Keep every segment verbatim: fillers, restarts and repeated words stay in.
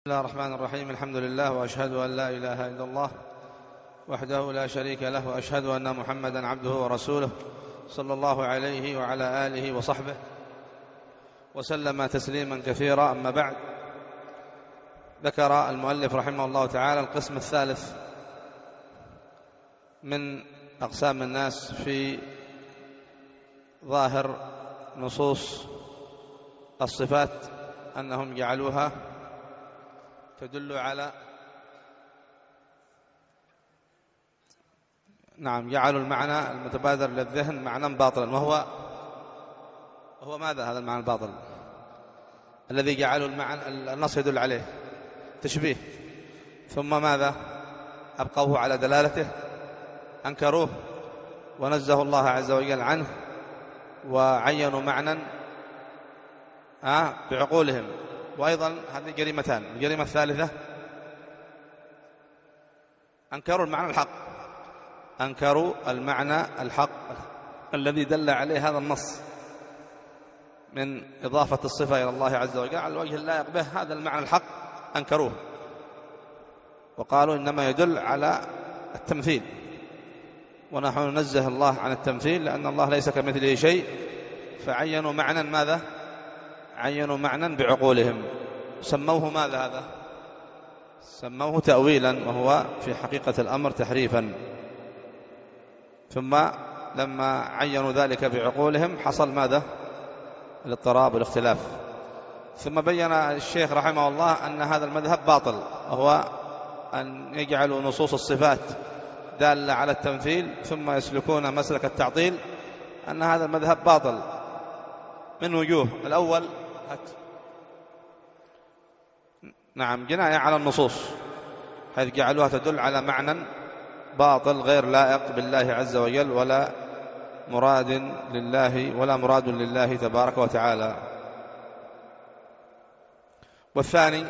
بسم الله الرحمن الرحيم. الحمد لله، وأشهد أن لا إله إلا الله وحده لا شريك له، وأشهد أن محمدا عبده ورسوله صلى الله عليه وعلى آله وصحبه وسلم تسليما كثيرا. أما بعد، ذكر المؤلف رحمه الله تعالى القسم الثالث من أقسام الناس في ظاهر نصوص الصفات، أنهم جعلوها تدل على نعم جعلوا المعنى المتبادر للذهن معنى باطلا، وهو هو ماذا هذا المعنى الباطل الذي جعلوا المعنى النص يدل عليه؟ تشبيه. ثم ماذا أبقوه على دلالته؟ أنكروه ونزه الله عز وجل عنه، وعينوا معنى بعقولهم. وأيضا هذه جريمتان. الجريمة الثالثة أنكروا المعنى الحق، أنكروا المعنى الحق الذي دل عليه هذا النص من إضافة الصفة إلى الله عز وجل على الوجه اللائق به. هذا المعنى الحق أنكروه وقالوا إنما يدل على التمثيل، ونحن ننزه الله عن التمثيل لأن الله ليس كمثله شيء. فعينوا معنى ماذا؟ عينوا معنى بعقولهم، سموه ماذا هذا؟ سموه تأويلا، وهو في حقيقة الأمر تحريفا. ثم لما عينوا ذلك بعقولهم حصل ماذا؟ الاضطراب والاختلاف. ثم بين الشيخ رحمه الله أن هذا المذهب باطل، وهو أن يجعلوا نصوص الصفات دالة على التمثيل ثم يسلكون مسلك التعطيل. أن هذا المذهب باطل من وجوه. الأول نعم جناية على النصوص، حيث جعلوها تدل على معنى باطل غير لائق بالله عز وجل، ولا مراد لله ولا مراد لله تبارك وتعالى. والثاني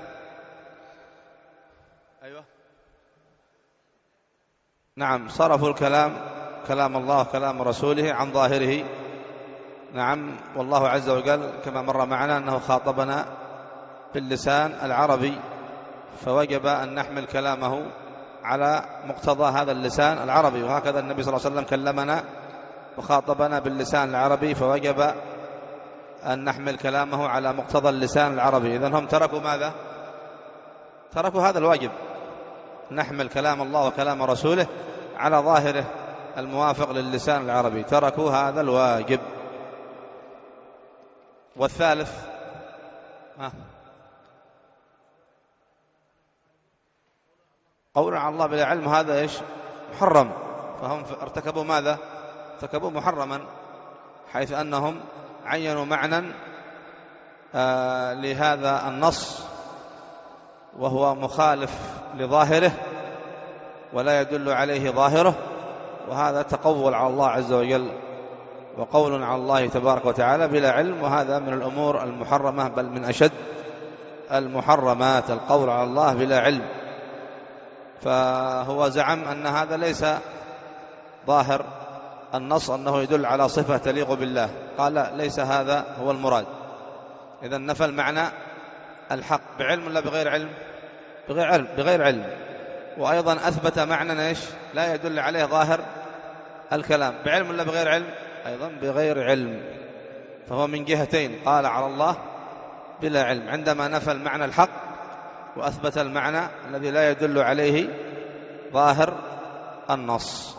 أيوة نعم صرفوا الكلام كلام الله وكلام رسوله عن ظاهره. نعم والله عز وجل كما مر معنا أنه خاطبنا باللسان العربي، فوجب أن نحمل كلامه على مقتضى هذا اللسان العربي. وهكذا النبي صلى الله عليه وسلم كلمنا وخاطبنا باللسان العربي، فوجب أن نحمل كلامه على مقتضى اللسان العربي. إذن هم تركوا ماذا؟ تركوا هذا الواجب، نحمل كلام الله وكلام رسوله على ظاهره الموافق للسان العربي. تركوا هذا الواجب. والثالث ها قول على الله بلا علم، هذا إيش؟ محرم. فهم ارتكبوا ماذا؟ ارتكبوا محرما، حيث أنهم عينوا معنى آه لهذا النص وهو مخالف لظاهره ولا يدل عليه ظاهره، وهذا تقول على الله عز وجل وقول على الله تبارك وتعالى بلا علم. وهذا من الأمور المحرمة، بل من أشد المحرمات القول على الله بلا علم. فهو زعم أن هذا ليس ظاهر النص، أنه يدل على صفة تليق بالله. قال ليس هذا هو المراد. إذن نفى المعنى الحق بعلم ولا بغير علم؟ بغير علم, بغير علم. وأيضا أثبت معنى إيش؟ لا يدل عليه ظاهر الكلام، بعلم ولا بغير علم؟ أيضا بغير علم. فهو من جهتين قال على الله بلا علم، عندما نفى المعنى الحق وأثبت المعنى الذي لا يدل عليه ظاهر النص.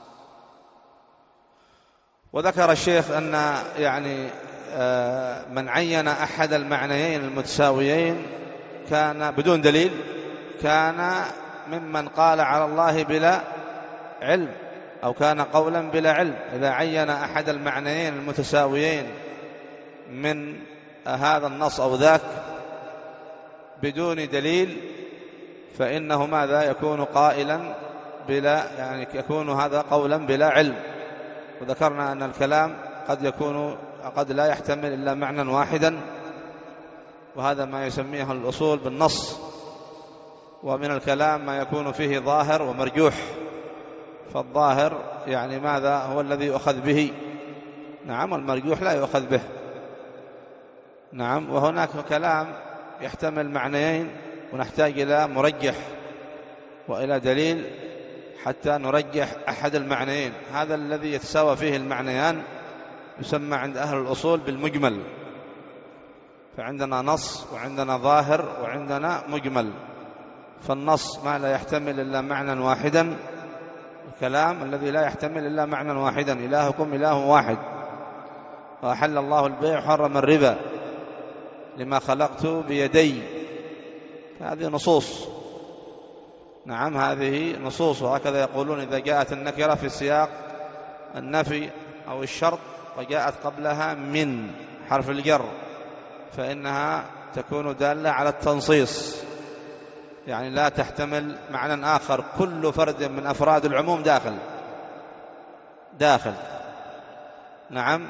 وذكر الشيخ أن يعني من عين أحد المعنيين المتساويين كان بدون دليل كان ممن قال على الله بلا علم، أو كان قولا بلا علم. إذا عين أحد المعنيين المتساويين من هذا النص أو ذاك بدون دليل فإنه ماذا؟ يكون قائلا بلا يعني يكون هذا قولا بلا علم. وذكرنا أن الكلام قد يكون قد لا يحتمل إلا معنى واحدا، وهذا ما يسميه الأصول بالنص. ومن الكلام ما يكون فيه ظاهر ومرجوح، فالظاهر يعني ماذا؟ هو الذي يؤخذ به. نعم، والمرجوح لا يؤخذ به. نعم. وهناك كلام يحتمل معنيين ونحتاج إلى مرجح وإلى دليل حتى نرجح أحد المعنيين. هذا الذي يتساوى فيه المعنيان يسمى عند أهل الأصول بالمجمل. فعندنا نص وعندنا ظاهر وعندنا مجمل. فالنص ما لا يحتمل إلا معنى واحدا، الكلام الذي لا يحتمل إلا معنى واحدا، إلهكم إله واحد، وأحل الله البيع وحرم الربا لما خلقت بيدي. هذه نصوص، نعم هذه نصوص. وهكذا يقولون إذا جاءت النكرة في سياق النفي أو الشرط وجاءت قبلها من حرف الجر فإنها تكون دالة على التنصيص، يعني لا تحتمل معنى آخر، كل فرد من أفراد العموم داخل داخل نعم.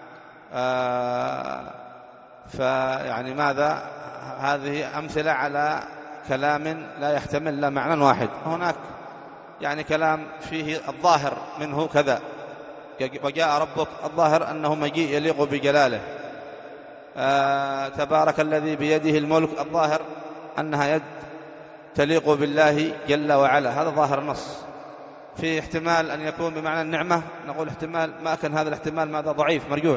آه فيعني ماذا؟ هذه أمثلة على كلام لا يحتمل إلا معنى واحد. هناك يعني كلام فيه الظاهر منه كذا، وجاء ربك، الظاهر أنه مجيء يليق بجلاله. آه تبارك الذي بيده الملك، الظاهر أنها يد تليق بالله جل وعلا، هذا ظاهر النص. في احتمال أن يكون بمعنى النعمة، نقول احتمال، ما كان هذا الاحتمال ماذا؟ ضعيف مرجوح.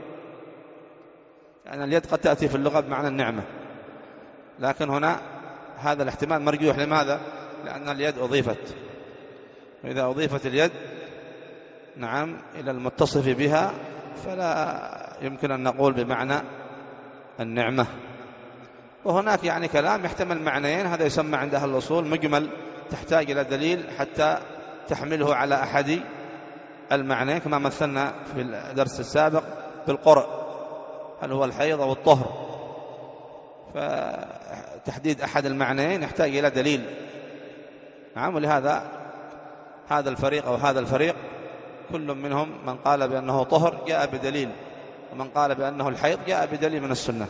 يعني اليد قد تأتي في اللغة بمعنى النعمة، لكن هنا هذا الاحتمال مرجوح. لماذا؟ لأن اليد أضيفت، وإذا أضيفت اليد نعم إلى المتصف بها فلا يمكن أن نقول بمعنى النعمة. وهناك يعني كلام يحتمل معنيين، هذا يسمى عند أهل الأصول مجمل، تحتاج إلى دليل حتى تحمله على أحد المعنيين، كما مثلنا في الدرس السابق بالقرء، هل هو الحيض أو الطهر. فتحديد أحد المعنيين يحتاج إلى دليل، نعم. ولهذا هذا الفريق أو هذا الفريق كل منهم من قال بأنه طهر جاء بدليل، ومن قال بأنه الحيض جاء بدليل من السنة.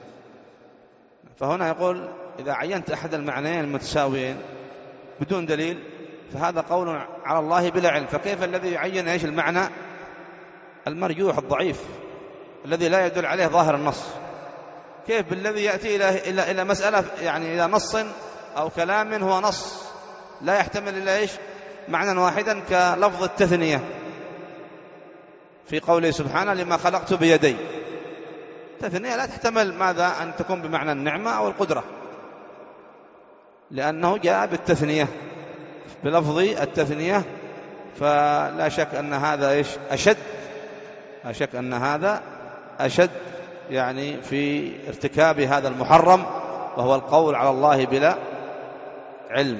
فهنا يقول إذا عينت أحد المعنيين المتساويين بدون دليل فهذا قول على الله بلا علم. فكيف الذي يعين إيش المعنى المرجوح الضعيف الذي لا يدل عليه ظاهر النص؟ كيف بالذي يأتي إلى إلى إلى مسألة يعني إلى نص أو كلام هو نص لا يحتمل إلا إيش معنى واحدا، كلفظ التثنية في قوله سبحانه لما خلقت بيدي. التثنية لا تحتمل ماذا؟ أن تكون بمعنى النعمة أو القدرة، لأنه جاء بالتثنية بلفظ التثنية. فلا شك أن هذا إيش أشد، لا شك أن هذا أشد يعني في ارتكاب هذا المحرم، وهو القول على الله بلا علم.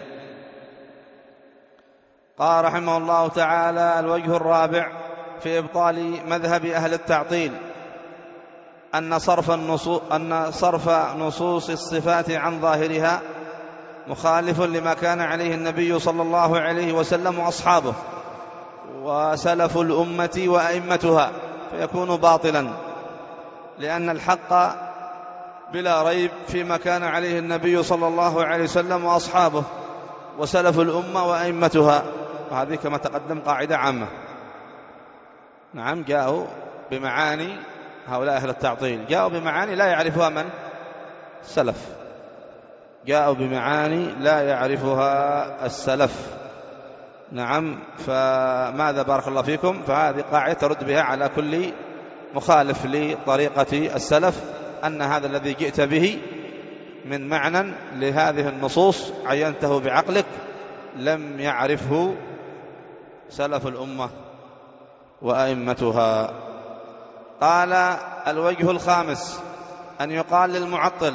قال رحمه الله تعالى: الوجه الرابع في إبطال مذهب أهل التعطيل أن صرف النصوص, أن صرف نصوص الصفات عن ظاهرها مخالف لما كان عليه النبي صلى الله عليه وسلم وأصحابه وسلف الأمة وأئمتها، فيكون باطلا، لأن الحق بلا ريب فيما كان عليه النبي صلى الله عليه وسلم وأصحابه وسلف الأمة وأئمتها. وهذه كما تقدم قاعدة عامة. نعم، جاءوا بمعاني هؤلاء أهل التعطيل، جاءوا بمعاني لا يعرفها من السلف، جاءوا بمعاني لا يعرفها السلف. نعم، فماذا بارك الله فيكم؟ فهذه قاعدة ترد بها على كل مخالف لطريقة السلف، أن هذا الذي جئت به من معنى لهذه النصوص عينته بعقلك لم يعرفه سلف الأمة وأئمتها. قال: الوجه الخامس أن يقال للمعطل: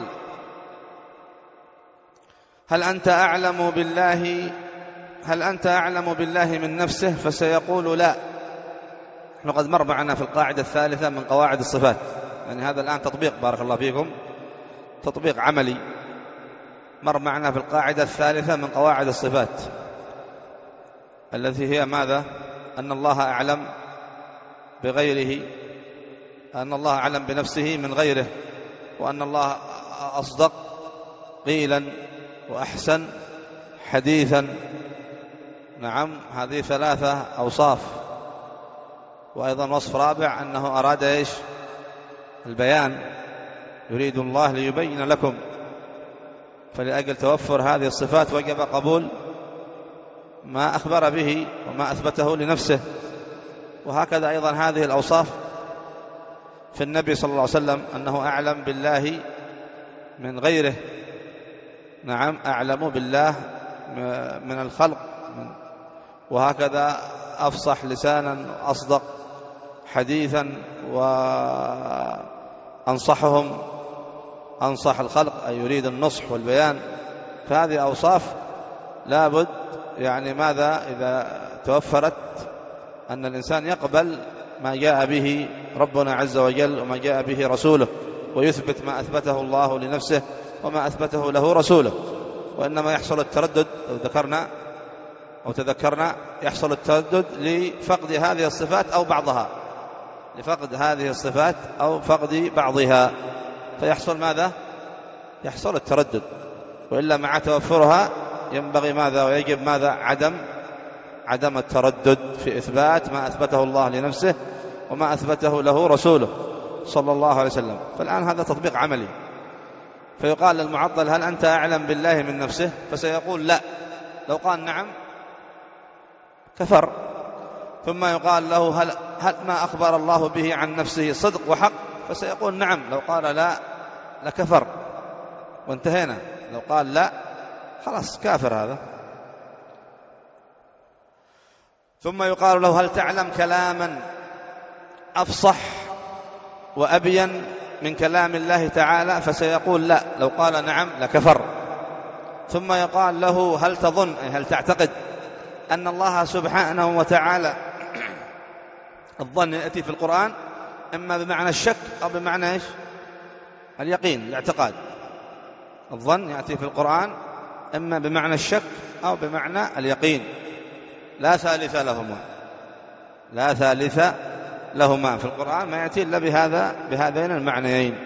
هل أنت أعلم بالله هل أنت أعلم بالله من نفسه؟ فسيقول لا. نحن قد مر معنا في القاعدة الثالثة من قواعد الصفات، يعني هذا الآن تطبيق بارك الله فيكم، تطبيق عملي. مر معنا في القاعدة الثالثة من قواعد الصفات التي هي ماذا؟ أن الله أعلم بغيره، أن الله أعلم بنفسه من غيره، وأن الله أصدق قيلا وأحسن حديثا. نعم، هذه ثلاثة أوصاف. وأيضا وصف رابع أنه أراد إيش؟ البيان، يريد الله ليبين لكم فلأجل توفر هذه الصفات وجب قبول ما أخبر به وما أثبته لنفسه. وهكذا أيضا هذه الأوصاف في النبي صلى الله عليه وسلم، أنه أعلم بالله من غيره. نعم، أعلم بالله من الخلق، وهكذا أفصح لسانا وأصدق حديثا وأنصحهم أنصح الخلق، أي يريد النصح والبيان. فهذه أوصاف لابد يعني ماذا إذا توفرت أن الإنسان يقبل ما جاء به ربنا عز وجل وما جاء به رسوله، ويثبت ما أثبته الله لنفسه وما أثبته له رسوله. وإنما يحصل التردد، لو ذكرنا أو تذكرنا، يحصل التردد لفقد هذه الصفات أو بعضها، لفقد هذه الصفات أو فقد بعضها، فيحصل ماذا؟ يحصل التردد. وإلا مع توفرها ينبغي ماذا ويجب ماذا؟ عدم عدم التردد في إثبات ما أثبته الله لنفسه وما أثبته له رسوله صلى الله عليه وسلم. فالآن هذا تطبيق عملي، فيقال للمعطل: هل أنت أعلم بالله من نفسه؟ فسيقول لا. لو قال نعم كفر. ثم يقال له: هل, هل ما أخبر الله به عن نفسه صدق وحق؟ فسيقول نعم. لو قال لا لكفر، وانتهينا. لو قال لا خلاص كافر هذا. ثم يقال له: هل تعلم كلاما أفصح وأبين من كلام الله تعالى؟ فسيقول لا. لو قال نعم لكفر. ثم يقال له: هل تظن، أي هل تعتقد أن الله سبحانه وتعالى الظن يأتي في القرآن إما بمعنى الشك أو بمعنى إيش؟ اليقين، الاعتقاد. الظن يأتي في القرآن إما بمعنى الشك أو بمعنى اليقين، لا ثالث لهما، لا ثالث لهما في القرآن، ما يأتي إلا بهذا بهذين المعنيين.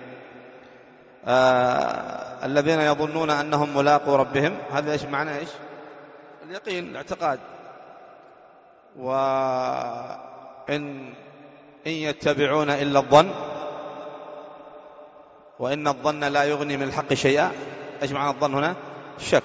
آه الذين يظنون أنهم ملاقو ربهم، هذا إيش معنى إيش؟ اليقين، الاعتقاد. وإن إن يتبعون إلا الظن وإن الظن لا يغني من الحق شيئا. إيش معنى الظن هنا؟ الشك.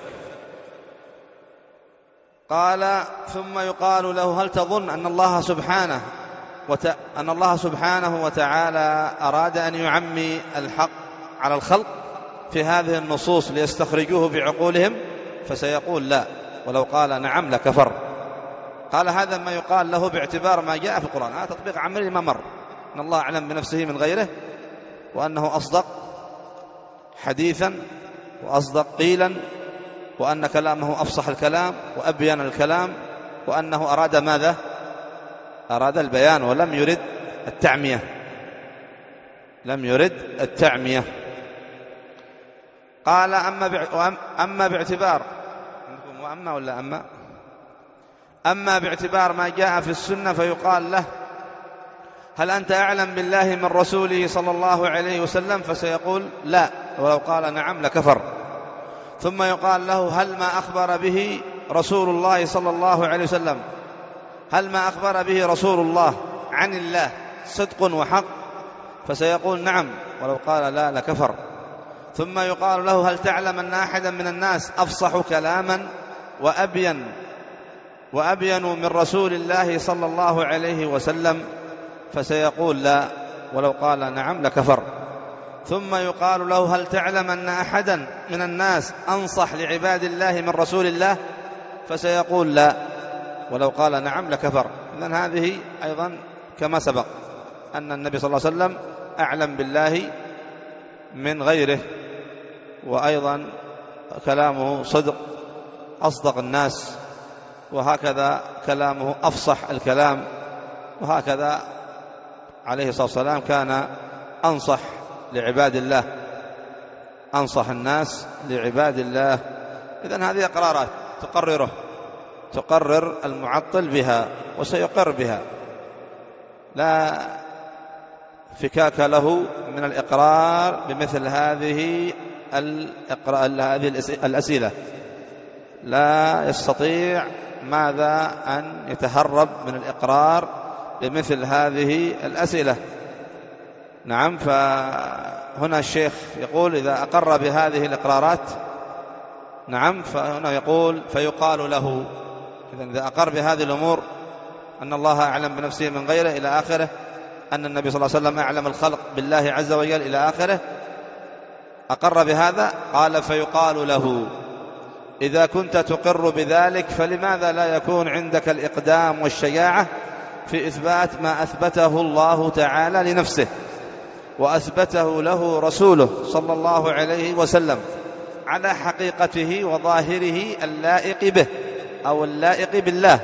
قال: ثم يقال له: هل تظن أن الله سبحانه وت... أن الله سبحانه وتعالى أراد أن يعمي الحق على الخلق في هذه النصوص ليستخرجوه بعقولهم؟ فسيقول لا. ولو قال نعم لكفر. قال: هذا ما يقال له باعتبار ما جاء في القرآن. هذا تطبيق عملي ما مر، أن الله أعلم بنفسه من غيره، وأنه أصدق حديثا وأصدق قيلا، وأن كلامه أفصح الكلام وأبين الكلام، وأنه أراد ماذا؟ أراد البيان ولم يرد التعمية، لم يرد التعمية. قال: أما أما باعتبار وأما ولا أما أما باعتبار ما جاء في السنة فيقال له: هل أنت أعلم بالله من رسوله صلى الله عليه وسلم؟ فسيقول لا. ولو قال نعم لكفر. ثم يقال له: هل ما أخبر به رسول الله صلى الله عليه وسلم هل ما أخبر به رسول الله عن الله صدق وحق؟ فسيقول نعم. ولو قال لا لكفر. ثم يقال له: هل تعلم أن أحدا من الناس أفصح كلاما وأبين وأبين من رسول الله صلى الله عليه وسلم؟ فسيقول لا. ولو قال نعم لكفر. ثم يقال له: هل تعلم أن أحدا من الناس أنصح لعباد الله من رسول الله؟ فسيقول لا. ولو قال نعم لكفر. إذن هذه أيضا كما سبق أن النبي صلى الله عليه وسلم أعلم بالله من غيره، وأيضا كلامه صدق، أصدق الناس، وهكذا كلامه أفصح الكلام، وهكذا عليه الصلاة والسلام كان أنصح لعباد الله، أنصح الناس لعباد الله. إذن هذه قرارات تقرره تقرر المعطل بها وسيقر بها، لا فكاك له من الإقرار بمثل هذه هذه الأسئلة. لا يستطيع ماذا أن يتهرب من الإقرار بمثل هذه الأسئلة. نعم. فهنا الشيخ يقول إذا أقر بهذه الإقرارات، نعم، فهنا يقول فيقال له، إذن إذا أقر بهذه الأمور أن الله أعلم بنفسه من غيره إلى آخره، أن النبي صلى الله عليه وسلم أعلم الخلق بالله عز وجل إلى آخره، أقر بهذا، قال فيقال له إذا كنت تقر بذلك فلماذا لا يكون عندك الإقدام والشجاعة في إثبات ما أثبته الله تعالى لنفسه وأثبته له رسوله صلى الله عليه وسلم على حقيقته وظاهره اللائق به أو اللائق بالله؟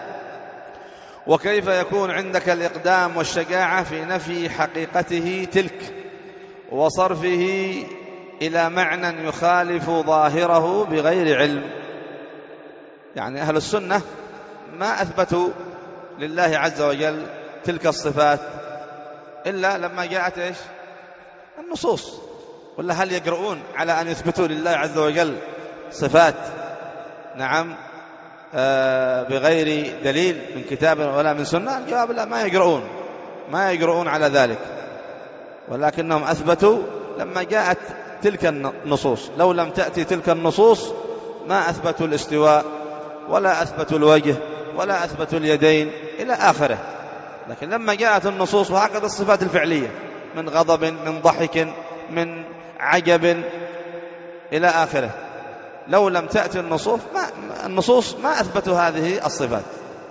وكيف يكون عندك الإقدام والشجاعة في نفي حقيقته تلك وصرفه إلى معنى يخالف ظاهره بغير علم؟ يعني أهل السنة ما أثبتوا لله عز وجل تلك الصفات إلا لما جاءت إيش؟ النصوص. ولا هل يجرؤون على أن يثبتوا لله عز وجل صفات، نعم، آه بغير دليل من كتاب ولا من سنة؟ الجواب لا، ما يجرؤون ما يجرؤون على ذلك، ولكنهم أثبتوا لما جاءت تلك النصوص. لو لم تأتي تلك النصوص ما أثبتوا الاستواء ولا أثبتوا الوجه ولا أثبتوا اليدين إلى آخره. لكن لما جاءت النصوص، وهكذا الصفات الفعلية من غضب من ضحك من عجب إلى آخره، لو لم تأتي النصوص ما, النصوص ما أثبتوا هذه الصفات.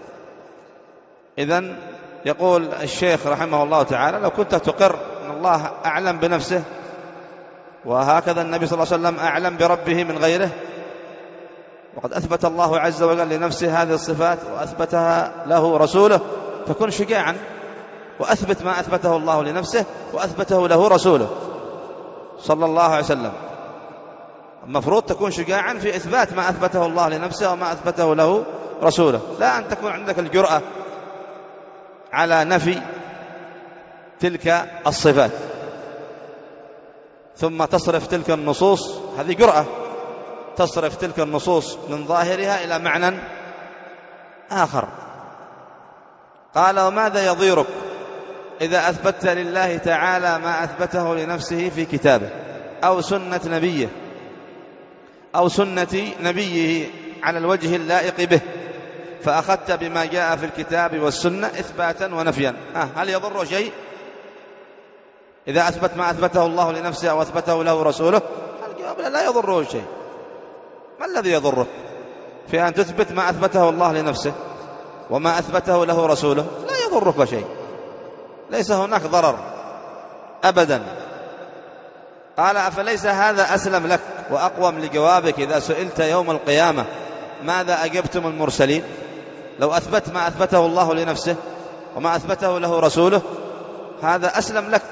إذن يقول الشيخ رحمه الله تعالى لو كنت تقر أن الله أعلم بنفسه وهكذا النبي صلى الله عليه وسلم أعلم بربه من غيره، وقد أثبت الله عز وجل لنفسه هذه الصفات وأثبتها له رسوله، فكن شجاعا وأثبت ما أثبته الله لنفسه وأثبته له رسوله صلى الله عليه وسلم. المفروض تكون شجاعا في إثبات ما أثبته الله لنفسه وما أثبته له رسوله، لا أن تكون عندك الجرأة على نفي تلك الصفات ثم تصرف تلك النصوص. هذه جرأة، تصرف تلك النصوص من ظاهرها إلى معنى آخر. قال وماذا يضيرك إذا أثبتت لله تعالى ما أثبته لنفسه في كتابه أو سنة نبيه أو سنة نبيه على الوجه اللائق به، فأخذت بما جاء في الكتاب والسنة إثباتا ونفيا، آه هل يضر شيء إذا أثبت ما أثبته الله لنفسه أو أثبته له رسوله؟ الجواب لا يضره شيء. ما الذي يضرك في أن تثبت ما أثبته الله لنفسه وما أثبته له رسوله؟ لا يضرك شيء، ليس هناك ضرر أبدا. قال أفليس هذا أسلم لك وأقوم لجوابك إذا سئلت يوم القيامة ماذا أجبتم المرسلين؟ لو أثبت ما أثبته الله لنفسه وما أثبته له رسوله هذا أسلم لك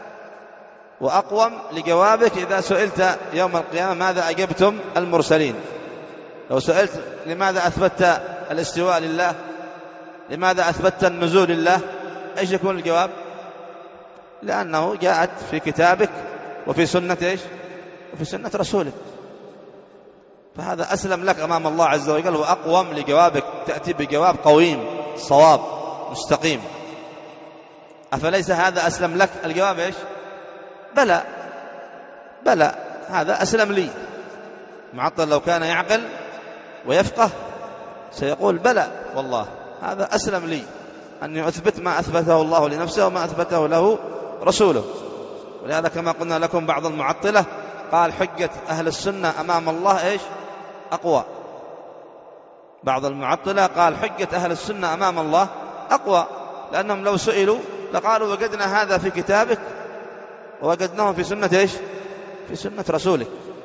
وأقوم لجوابك إذا سئلت يوم القيامة ماذا أجبتم المرسلين. لو سئلت لماذا أثبت الاستواء لله، لماذا أثبت النزول لله، إيش يكون الجواب؟ لأنه جاءت في كتابك وفي سنة إيش؟ وفي سنة رسولك، فهذا أسلم لك أمام الله عز وجل وأقوم لجوابك، تأتي بجواب قويم صواب مستقيم. أفليس هذا أسلم لك؟ الجواب إيش؟ بلى بلى، هذا أسلم لي. معطل لو كان يعقل ويفقه سيقول بلى والله هذا أسلم لي أن يثبت ما أثبته الله لنفسه وما أثبته له رسوله. ولهذا كما قلنا لكم بعض المعطلة قال حجة أهل السنة أمام الله إيش؟ أقوى. بعض المعطلة قال حجة أهل السنة أمام الله أقوى، لأنهم لو سئلوا لقالوا وجدنا هذا في كتابك ووجدناه في سنة إيش؟ في سنة رسولك.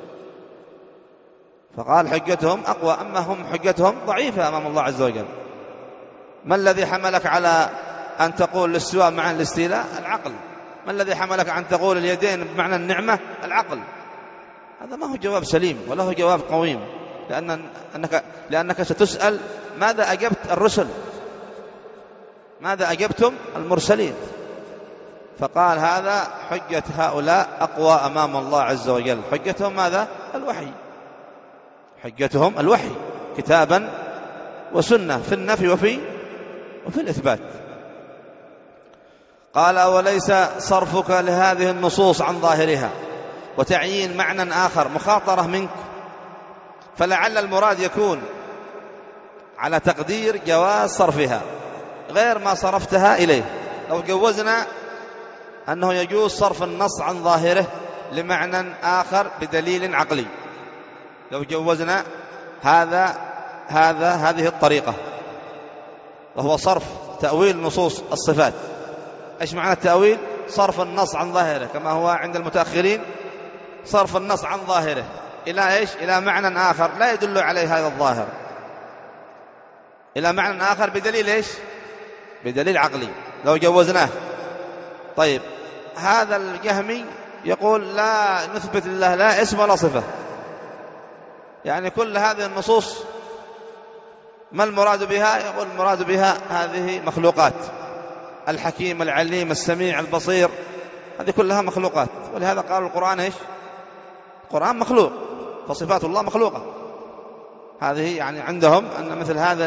فقال حجتهم أقوى، أما هم حجتهم ضعيفة أمام الله عز وجل. ما الذي حملك على أن تقول الاستواء معنى الاستيلاء؟ العقل. ما الذي حملك أن تقول اليدين بمعنى النعمة؟ العقل. هذا ما هو جواب سليم ولا هو جواب قويم، لأن أنك لأنك ستسأل ماذا أجبت الرسل، ماذا أجبتم المرسلين. فقال هذا حجة هؤلاء أقوى أمام الله عز وجل. حجتهم ماذا؟ الوحي. حجتهم الوحي كتابا وسنة في النفي وفي وفي الإثبات. قال وليس صرفك لهذه النصوص عن ظاهرها وتعيين معنى آخر مخاطرة منك، فلعل المراد يكون على تقدير جواز صرفها غير ما صرفتها إليه. لو جوزنا أنه يجوز صرف النص عن ظاهره لمعنى آخر بدليل عقلي، لو جوزنا هذا هذا هذه الطريقة، وهو صرف تأويل نصوص الصفات. إيش معنى التأويل؟ صرف النص عن ظاهره، كما هو عند المتأخرين صرف النص عن ظاهره إلى إيش؟ إلى معنى آخر لا يدل عليه هذا الظاهر، إلى معنى آخر بدليل إيش؟ بدليل عقلي. لو جوزناه. طيب هذا الجهمي يقول لا نثبت لله لا اسم ولا صفة، يعني كل هذه النصوص ما المراد بها؟ يقول المراد بها هذه مخلوقات، الحكيم العليم السميع البصير، هذه كلها مخلوقات. ولهذا قال القرآن إيش؟ القرآن مخلوق، فصفات الله مخلوقة. هذه يعني عندهم أن مثل هذا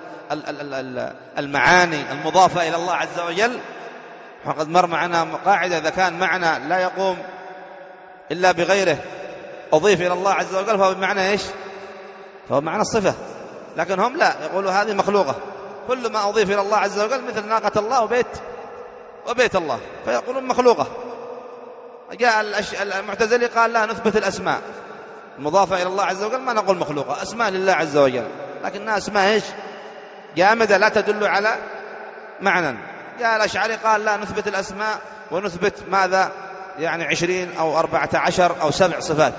المعاني المضافة إلى الله عز وجل، وقد مر معنا قاعدة إذا كان معنى لا يقوم إلا بغيره أضيف إلى الله عز وجل فهو بمعنى إيش؟ فهو معنى الصفة. لكن هم لا، يقولوا هذه مخلوقة، كل ما أضيف إلى الله عز وجل مثل ناقة الله وبيت وبيت الله فيقولون مخلوقة. جاء المعتزلي قال لا نثبت الأسماء المضافة إلى الله عز وجل ما نقول مخلوقة، أسماء لله عز وجل، لكنها أسماء إيش؟ جامدة لا تدل على معنى. جاء الأشعري قال لا نثبت الأسماء ونثبت ماذا؟ يعني عشرين أو أربعة عشر أو سبع صفات.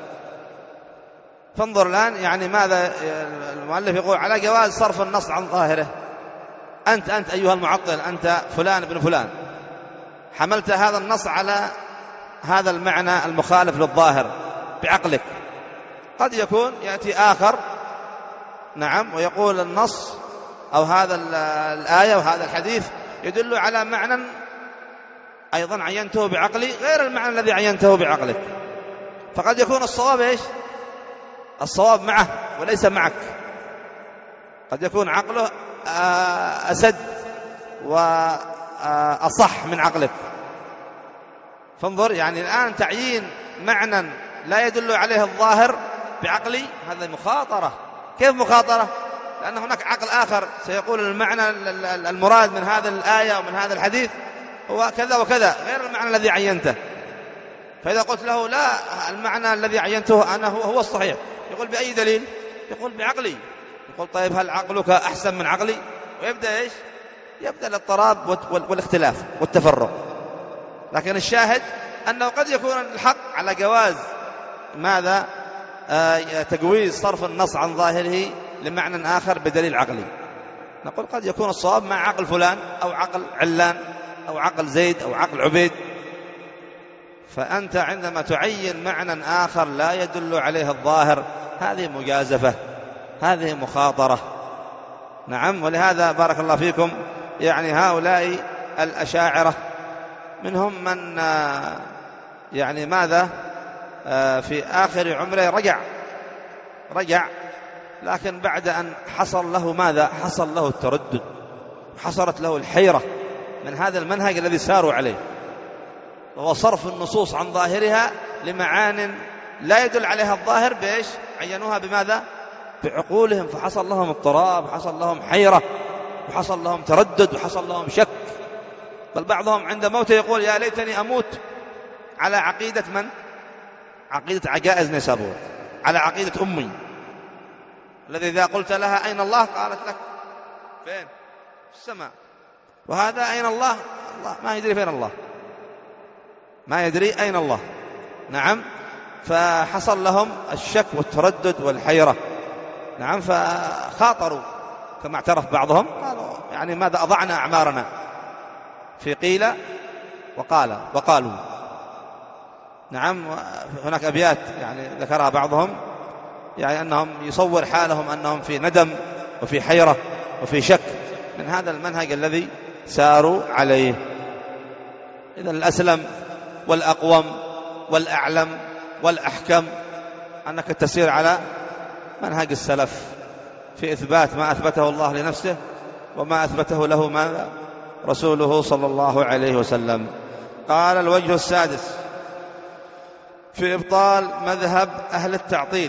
فانظر الآن يعني ماذا المؤلف يقول على جواز صرف النص عن ظاهره. أنت أنت أيها المعطل، أنت فلان ابن فلان، حملت هذا النص على هذا المعنى المخالف للظاهر بعقلك. قد يكون يأتي آخر نعم ويقول النص أو هذا الآية وهذا الحديث يدل على معنى أيضا عينته بعقلي غير المعنى الذي عينته بعقلك، فقد يكون الصواب إيش؟ الصواب معه وليس معك. قد يكون عقله أسد وأصح من عقلك. فانظر يعني الآن تعيين معنى لا يدل عليه الظاهر بعقلي هذا مخاطرة. كيف مخاطرة؟ لأن هناك عقل آخر سيقول المعنى المراد من هذا الآية ومن هذا الحديث هو كذا وكذا غير المعنى الذي عينته. فإذا قلت له لا المعنى الذي عينته أنا هو, هو الصحيح، يقول بأي دليل؟ يقول بعقلي. يقول طيب هل عقلك أحسن من عقلي؟ ويبدأ إيش؟ يبدأ الاضطراب والاختلاف والتفرق. لكن الشاهد أنه قد يكون الحق على جواز ماذا؟ آه تجويز صرف النص عن ظاهره لمعنى آخر بدليل عقلي. نقول قد يكون الصواب مع عقل فلان أو عقل علان أو عقل زيد أو عقل عبيد. فأنت عندما تعين معنى آخر لا يدل عليه الظاهر هذه مجازفة، هذه مخاطرة. نعم. ولهذا بارك الله فيكم يعني هؤلاء الأشاعرة منهم من يعني ماذا في آخر عمره رجع رجع لكن بعد أن حصل له ماذا؟ حصل له التردد، حصلت له الحيرة من هذا المنهج الذي ساروا عليه، وهو صرف النصوص عن ظاهرها لمعان لا يدل عليها الظاهر. بإيش؟ عينوها بماذا؟ بعقولهم، فحصل لهم اضطراب، حصل لهم حيرة، وحصل لهم تردد، وحصل لهم شك. بل بعضهم عند موته يقول يا ليتني أموت على عقيدة من؟ عقيدة عجائز نيسابور، على عقيدة أمي الذي إذا قلت لها أين الله قالت لك فين؟ في السماء. وهذا أين الله؟ الله ما يدري فين الله، ما يدري أين الله. نعم. فحصل لهم الشك والتردد والحيرة. نعم. فخاطروا كما اعترف بعضهم، قالوا يعني ماذا أضعنا أعمارنا في قيل وقال وقالوا. نعم. هناك أبيات يعني ذكرها بعضهم يعني أنهم يصور حالهم أنهم في ندم وفي حيرة وفي شك من هذا المنهج الذي ساروا عليه. إذن الأسلم والأقوم والأعلم والأحكم أنك تسير على منهج السلف في إثبات ما أثبته الله لنفسه وما أثبته له ماذا رسوله صلى الله عليه وسلم. قال: الوجه السادس في إبطال مذهب أهل التعطيل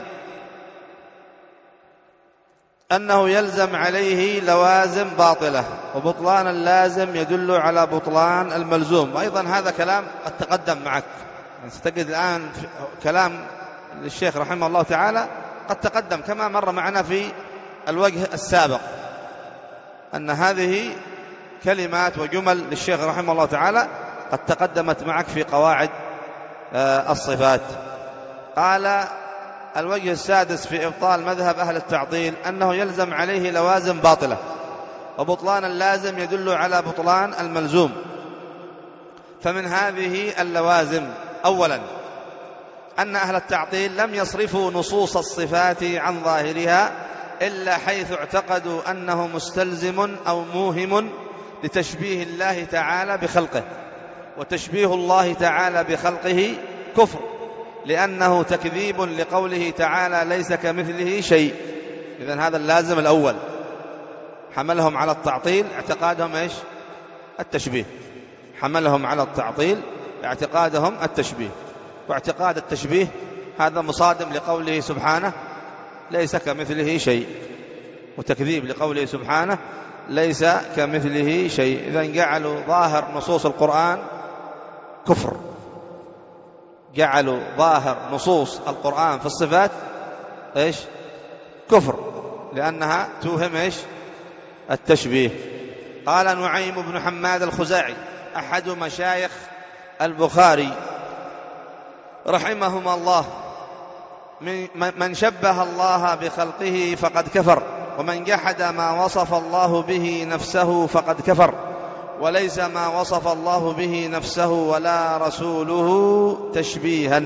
أنه يلزم عليه لوازم باطلة، وبطلان اللازم يدل على بطلان الملزوم. وأيضا هذا كلام قد تقدم معك، يعني ستجد الآن كلام للشيخ رحمه الله تعالى قد تقدم كما مر معنا في الوجه السابق، أن هذه كلمات وجمل للشيخ رحمه الله تعالى قد تقدمت معك في قواعد الصفات. قال: الوجه السادس في إبطال مذهب أهل التعطيل أنه يلزم عليه لوازم باطلة، وبطلان اللازم يدل على بطلان الملزوم. فمن هذه اللوازم: أولا، أن أهل التعطيل لم يصرفوا نصوص الصفات عن ظاهرها إلا حيث اعتقدوا أنه مستلزم أو موهم لتشبيه الله تعالى بخلقه، وتشبيه الله تعالى بخلقه كفر، لأنه تكذيب لقوله تعالى: ليس كمثله شيء. إذن هذا اللازم الأول، حملهم على التعطيل اعتقادهم إيش؟ التشبيه. حملهم على التعطيل اعتقادهم التشبيه، واعتقاد التشبيه هذا مصادم لقوله سبحانه: ليس كمثله شيء، وتكذيب لقوله سبحانه: ليس كمثله شيء. إذن جعلوا ظاهر نصوص القرآن كفر، جعلوا ظاهر نصوص القرآن في الصفات إيش؟ كفر، لأنها توهم إيش؟ التشبيه. قال نعيم بن حماد الخزاعي أحد مشايخ البخاري رحمهما الله: من شبه الله بخلقه فقد كفر، ومن جحد ما وصف الله به نفسه فقد كفر، وليس ما وصف الله به نفسه ولا رسوله تشبيها.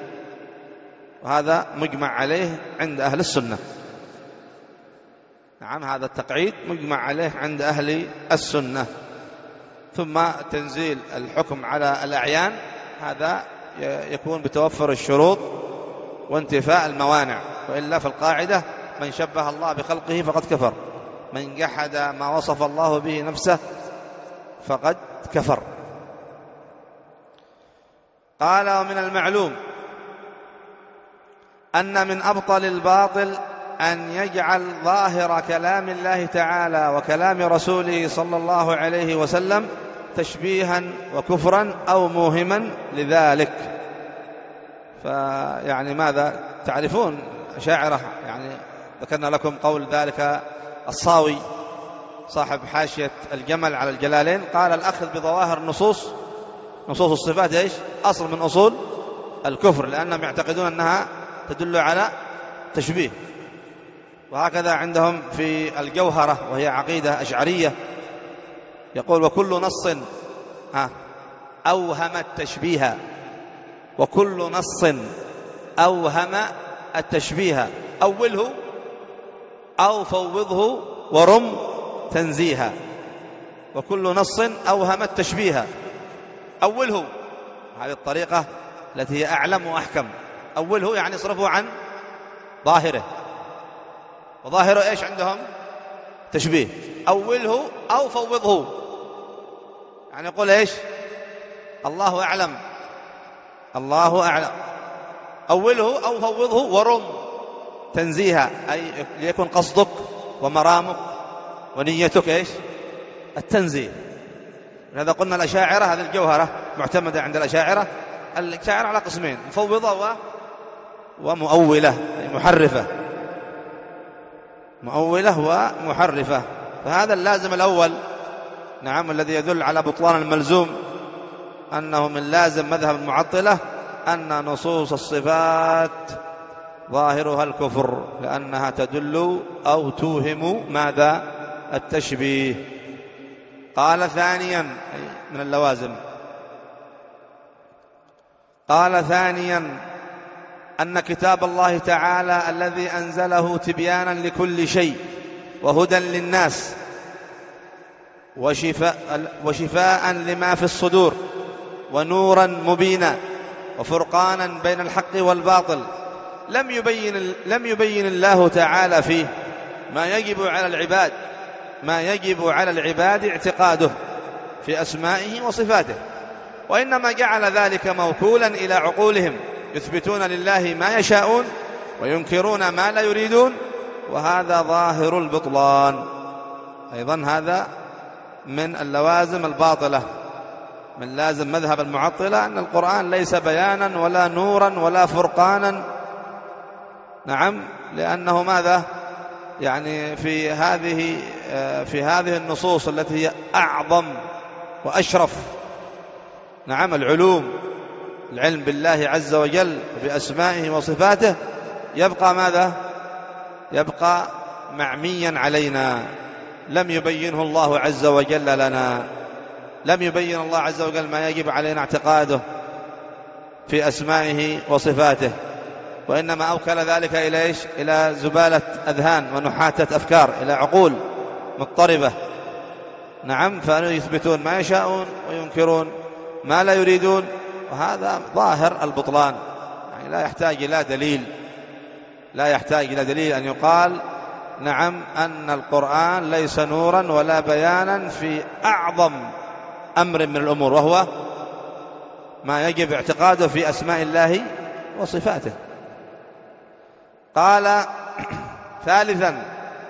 وهذا مجمع عليه عند أهل السنة. نعم، هذا التقعيد مجمع عليه عند أهل السنة. ثم تنزيل الحكم على الأعيان، هذا يكون بتوفر الشروط وانتفاء الموانع، وإلا في القاعدة: من شبه الله بخلقه فقد كفر، من جحد ما وصف الله به نفسه فقد كفر. قال: ومن المعلوم أن من أبطل الباطل أن يجعل ظاهر كلام الله تعالى وكلام رسوله صلى الله عليه وسلم تشبيها وكفرا أو موهما لذلك. فيعني ماذا تعرفون أشاعرة؟ يعني ذكرنا لكم قول ذلك الصاوي صاحب حاشية الجمل على الجلالين، قال: الأخذ بظواهر النصوص، نصوص الصفات إيش؟ أصل من أصول الكفر، لأنهم يعتقدون أنها تدل على تشبيه. وهكذا عندهم في الجوهرة، وهي عقيدة أشعرية، يقول: وكل نص ها أوهم التشبيه، وكل نص أوهم التشبيه أوله أو فوضه ورم تنزيها. وكل نص أوهم التشبيه أوله، هذه الطريقة التي هي أعلم وأحكم. أوله يعني اصرفه عن ظاهره، وظاهره إيش عندهم؟ تشبيه. أوله أو فوضه، يعني يقول إيش؟ الله أعلم، الله أعلم. أوله أو فوضه ورم تنزيها، أي ليكن قصدك ومرامك ونيتك إيش؟ التنزيه. لهذا قلنا الأشاعرة هذه الجوهرة معتمدة عند الأشاعرة. الأشاعرة على قسمين: مفوضة ومؤولة، محرفة، مؤولة ومحرفة. فهذا اللازم الأول، نعم، الذي يدل على بطلان الملزوم، أنه من لازم مذهب المعطلة أن نصوص الصفات ظاهرها الكفر، لأنها تدل أو توهم ماذا؟ التشبيه. قال ثانيا من اللوازم، قال ثانيا أن كتاب الله تعالى الذي أنزله تبيانا لكل شيء وهدى للناس وشفاء, وشفاء لما في الصدور ونورا مبينا وفرقانا بين الحق والباطل، لم يبين, لم يبين الله تعالى فيه ما يجب على العباد ما يجب على العباد اعتقاده في أسمائه وصفاته، وإنما جعل ذلك موكولا إلى عقولهم، يثبتون لله ما يشاءون وينكرون ما لا يريدون، وهذا ظاهر البطلان. أيضا هذا من اللوازم الباطلة، من لازم مذهب المعطلة أن القرآن ليس بيانا ولا نورا ولا فرقانا. نعم، لأنه ماذا؟ يعني في هذه في هذه النصوص التي هي أعظم وأشرف، نعم، العلوم، العلم بالله عز وجل وبأسمائه وصفاته، يبقى ماذا؟ يبقى معميا علينا، لم يبينه الله عز وجل لنا، لم يبين الله عز وجل ما يجب علينا اعتقاده في أسمائه وصفاته، وإنما أوكل ذلك إلى إيش؟ إلى زبالة أذهان ونحاتة أفكار، إلى عقول مضطربة. نعم، فيثبتون ما يشاءون وينكرون ما لا يريدون، وهذا ظاهر البطلان. يعني لا يحتاج إلى دليل، لا يحتاج إلى دليل أن يقال نعم أن القرآن ليس نورا ولا بيانا في أعظم أمر من الأمور، وهو ما يجب اعتقاده في أسماء الله وصفاته. قال ثالثا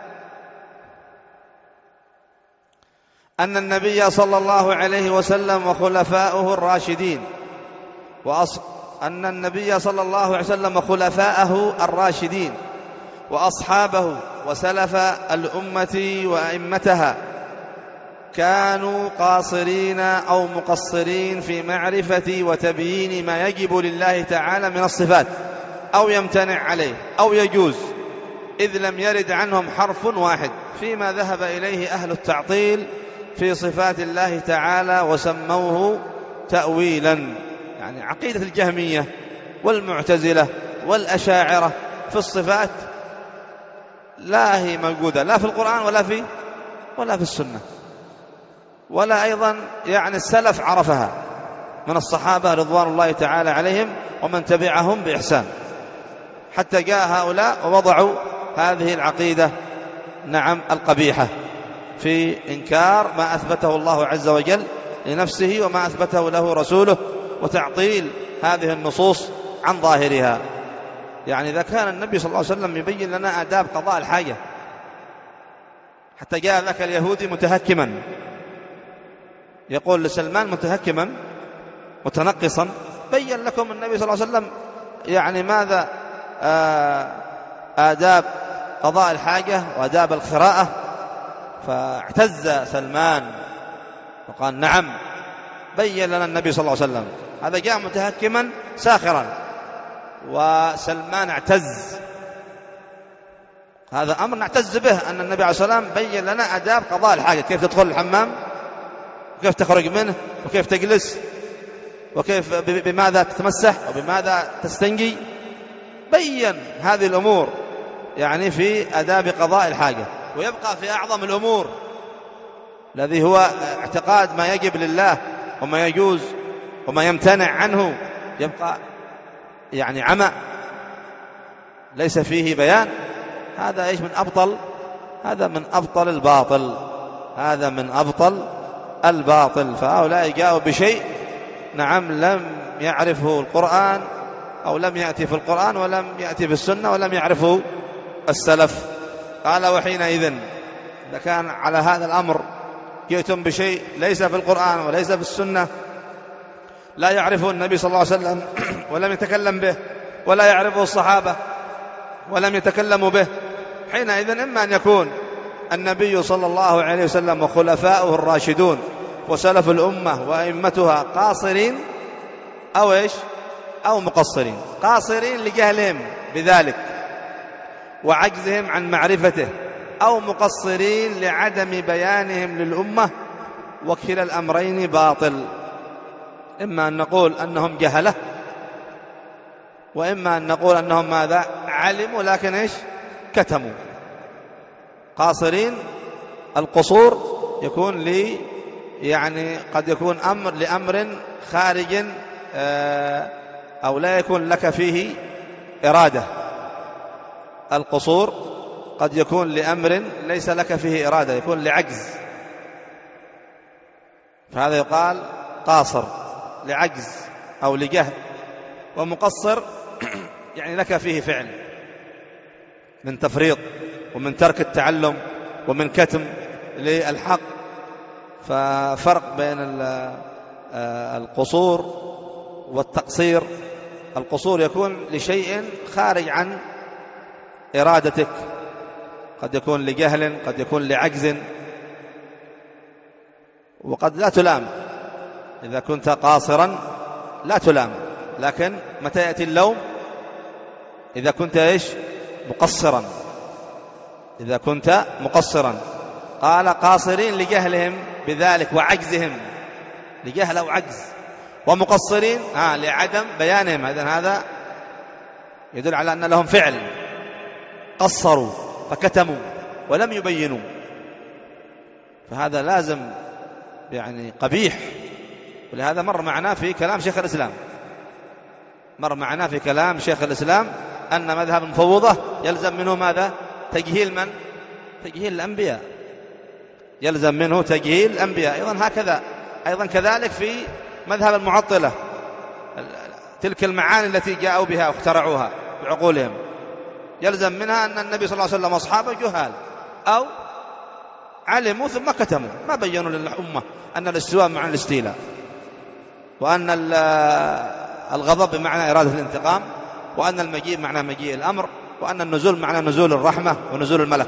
أن النبي صلى الله عليه وسلم وخلفاؤه الراشدين وأص... أن النبي صلى الله عليه وسلم وخلفاءه الراشدين وأصحابه وسلف الأمة وأئمتها كانوا قاصرين أو مقصرين في معرفة وتبيين ما يجب لله تعالى من الصفات أو يمتنع عليه أو يجوز، إذ لم يرد عنهم حرف واحد فيما ذهب إليه أهل التعطيل في صفات الله تعالى وسموه تأويلا. يعني عقيدة الجهمية والمعتزلة والأشاعرة في الصفات لا هي موجودة لا في القرآن ولا في ولا في السنة، ولا أيضا يعني السلف عرفها من الصحابة رضوان الله تعالى عليهم ومن تبعهم بإحسان، حتى جاء هؤلاء ووضعوا هذه العقيدة نعم القبيحة في إنكار ما أثبته الله عز وجل لنفسه وما أثبته له رسوله، وتعطيل هذه النصوص عن ظاهرها. يعني إذا كان النبي صلى الله عليه وسلم يبين لنا آداب قضاء الحاجة، حتى جاء ذاك اليهودي متهكما يقول لسلمان متهكما متنقصا، بين لكم النبي صلى الله عليه وسلم يعني ماذا آداب قضاء الحاجة وآداب القراءة، فاعتز سلمان وقال نعم بين لنا النبي صلى الله عليه وسلم. هذا جاء متهكما ساخرا وسلمان اعتز. هذا أمر نعتز به، أن النبي عليه الصلاة والسلام بين لنا آداب قضاء الحاجة، كيف تدخل الحمام وكيف تخرج منه وكيف تجلس وكيف بماذا تتمسح وبماذا تستنجي، بين هذه الأمور يعني في آداب قضاء الحاجة. ويبقى في أعظم الأمور الذي هو اعتقاد ما يجب لله وما يجوز وما يمتنع عنه، يبقى يعني عمى ليس فيه بيان. هذا إيش؟ من أبطل هذا من أبطل الباطل هذا من أبطل الباطل. فهؤلاء جاءوا بشيء نعم لم يعرفه القرآن أو لم يأتي في القرآن ولم يأتي في السنة ولم يعرفه السلف. قال وحينئذ إذا كان على هذا الأمر جئتم بشيء ليس في القرآن وليس في السنة، لا يعرفه النبي صلى الله عليه وسلم ولم يتكلم به، ولا يعرفه الصحابة ولم يتكلموا به، حينئذ إما أن يكون النبي صلى الله عليه وسلم وخلفاؤه الراشدون وسلف الأمة وأئمتها قاصرين أو إيش أو مقصرين. قاصرين لجهلهم بذلك وعجزهم عن معرفته، أو مقصرين لعدم بيانهم للأمة، وكلا الأمرين باطل. إما أن نقول أنهم جهلة، وإما أن نقول أنهم ماذا؟ علموا لكن إيش؟ كتموا. قاصرين القصور يكون لي يعني قد يكون أمر لأمر خارج أو لا يكون لك فيه إرادة. القصور قد يكون لأمر ليس لك فيه إرادة، يكون لعجز. فهذا يقال قاصر لعجز أو لجهل، ومقصر يعني لك فيه فعل من تفريط ومن ترك التعلم ومن كتم للحق. ففرق بين القصور والتقصير. القصور يكون لشيء خارج عن إرادتك، قد يكون لجهل، قد يكون لعجز، وقد لا تلام. إذا كنت قاصرا لا تلام، لكن متى يأتي اللوم؟ إذا كنت إيش؟ مقصرا. إذا كنت مقصرا. قال قاصرين لجهلهم بذلك وعجزهم، لجهل أو عجز، ومقصرين آه لعدم بيانهم. إذن هذا يدل على أن لهم فعل، قصروا فكتموا ولم يبينوا، فهذا لازم يعني قبيح. ولهذا مر معنا في كلام شيخ الإسلام مر معنا في كلام شيخ الإسلام أن مذهب المفوضة يلزم منه ماذا؟ تجهيل من؟ تجهيل الأنبياء، يلزم منه تجهيل الأنبياء. أيضا هكذا أيضا كذلك في مذهب المعطلة، تلك المعاني التي جاءوا بها واخترعوها بعقولهم يلزم منها أن النبي صلى الله عليه وسلم وأصحابه جهال، أو علموا ثم كتموا، ما بينوا للأمة أن الاستواء معنى الاستيلاء، وأن الغضب بمعنى إرادة الانتقام، وأن المجيء معنى مجيء الأمر، وأن النزول معنى نزول الرحمة ونزول الملك.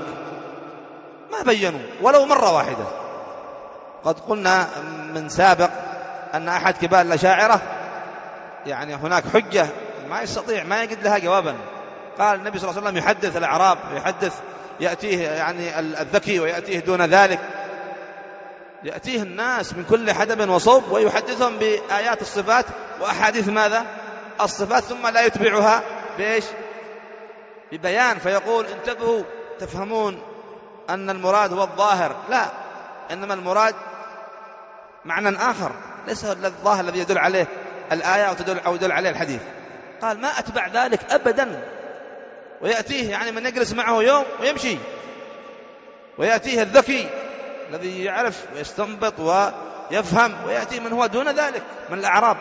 ما بينوا ولو مرة واحدة. قد قلنا من سابق أن أحد كبار الأشاعرة يعني هناك حجة ما يستطيع، ما يجد لها جوابا. قال النبي صلى الله عليه وسلم يحدث الأعراب، يحدث يأتيه يعني الذكي ويأتيه دون ذلك، يأتيه الناس من كل حدب وصوب ويحدثهم بآيات الصفات وأحاديث ماذا؟ الصفات، ثم لا يتبعها بإيش؟ ببيان، فيقول انتبهوا تفهمون أن المراد هو الظاهر. لا، إنما المراد معنى آخر ليس الظاهر الذي يدل عليه الآية أو تدل أو يدل عليه الحديث. قال ما أتبع ذلك أبدا. ويأتيه يعني من يجلس معه يوم ويمشي، ويأتيه الذكي الذي يعرف ويستنبط ويفهم، ويأتيه من هو دون ذلك من الأعراب،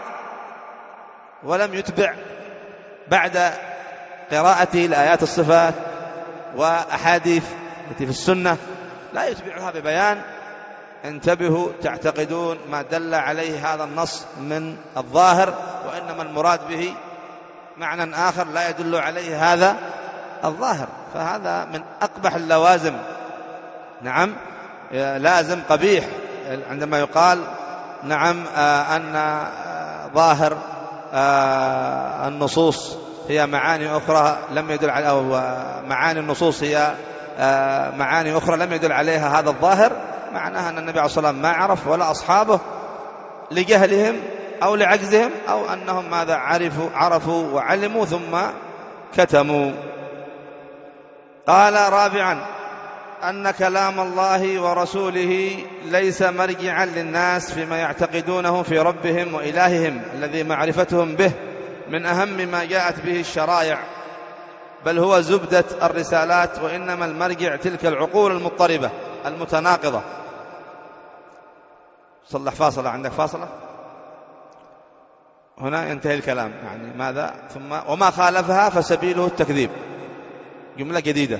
ولم يتبع بعد قراءته لآيات الصفات وأحاديث التي في السنة، لا يتبعها ببيان. انتبهوا تعتقدون ما دل عليه هذا النص من الظاهر، وإنما المراد به معنى آخر لا يدل عليه هذا الظاهر. فهذا من أقبح اللوازم. نعم، لازم قبيح عندما يقال نعم أن ظاهر النصوص هي معاني أخرى لم يدل على، أو معاني النصوص هي معاني أخرى لم يدل عليها هذا الظاهر. معناها أن النبي عليه الصلاة والسلام ما عرف ولا أصحابه لجهلهم أو لعجزهم، أو أنهم ماذا عرفوا عرفوا وعلموا ثم كتموا. قال رابعا أن كلام الله ورسوله ليس مرجعا للناس فيما يعتقدونه في ربهم وإلههم الذي معرفتهم به من أهم ما جاءت به الشرائع، بل هو زبدة الرسالات، وإنما المرجع تلك العقول المضطربة المتناقضة. صلح فاصلة، عندك فاصلة هنا ينتهي الكلام. يعني ماذا؟ ثم وما خالفها فسبيله التكذيب، جملة جديدة.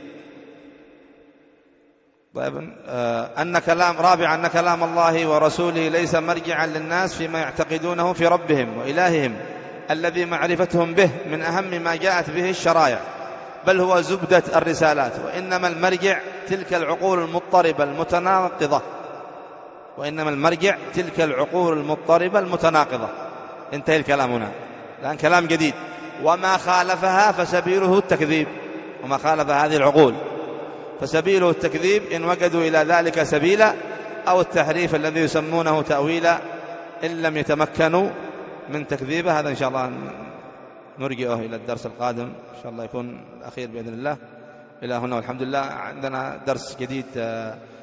طيب آه أن كلام رابعا أن كلام الله ورسوله ليس مرجعا للناس فيما يعتقدونه في ربهم وإلههم الذي معرفتهم به من أهم ما جاءت به الشرائع، بل هو زبدة الرسالات، وإنما المرجع تلك العقول المضطربة المتناقضة وإنما المرجع تلك العقول المضطربة المتناقضة. انتهي الكلام هنا، الآن كلام جديد. وما خالفها فسبيله التكذيب، وما خالف هذه العقول فسبيله التكذيب إن وجدوا إلى ذلك سبيلا، أو التحريف الذي يسمونه تأويلا إن لم يتمكنوا من تكذيبه. هذا إن شاء الله نرجئه إلى الدرس القادم إن شاء الله، يكون الأخير بإذن الله. إلى هنا والحمد لله. عندنا درس جديد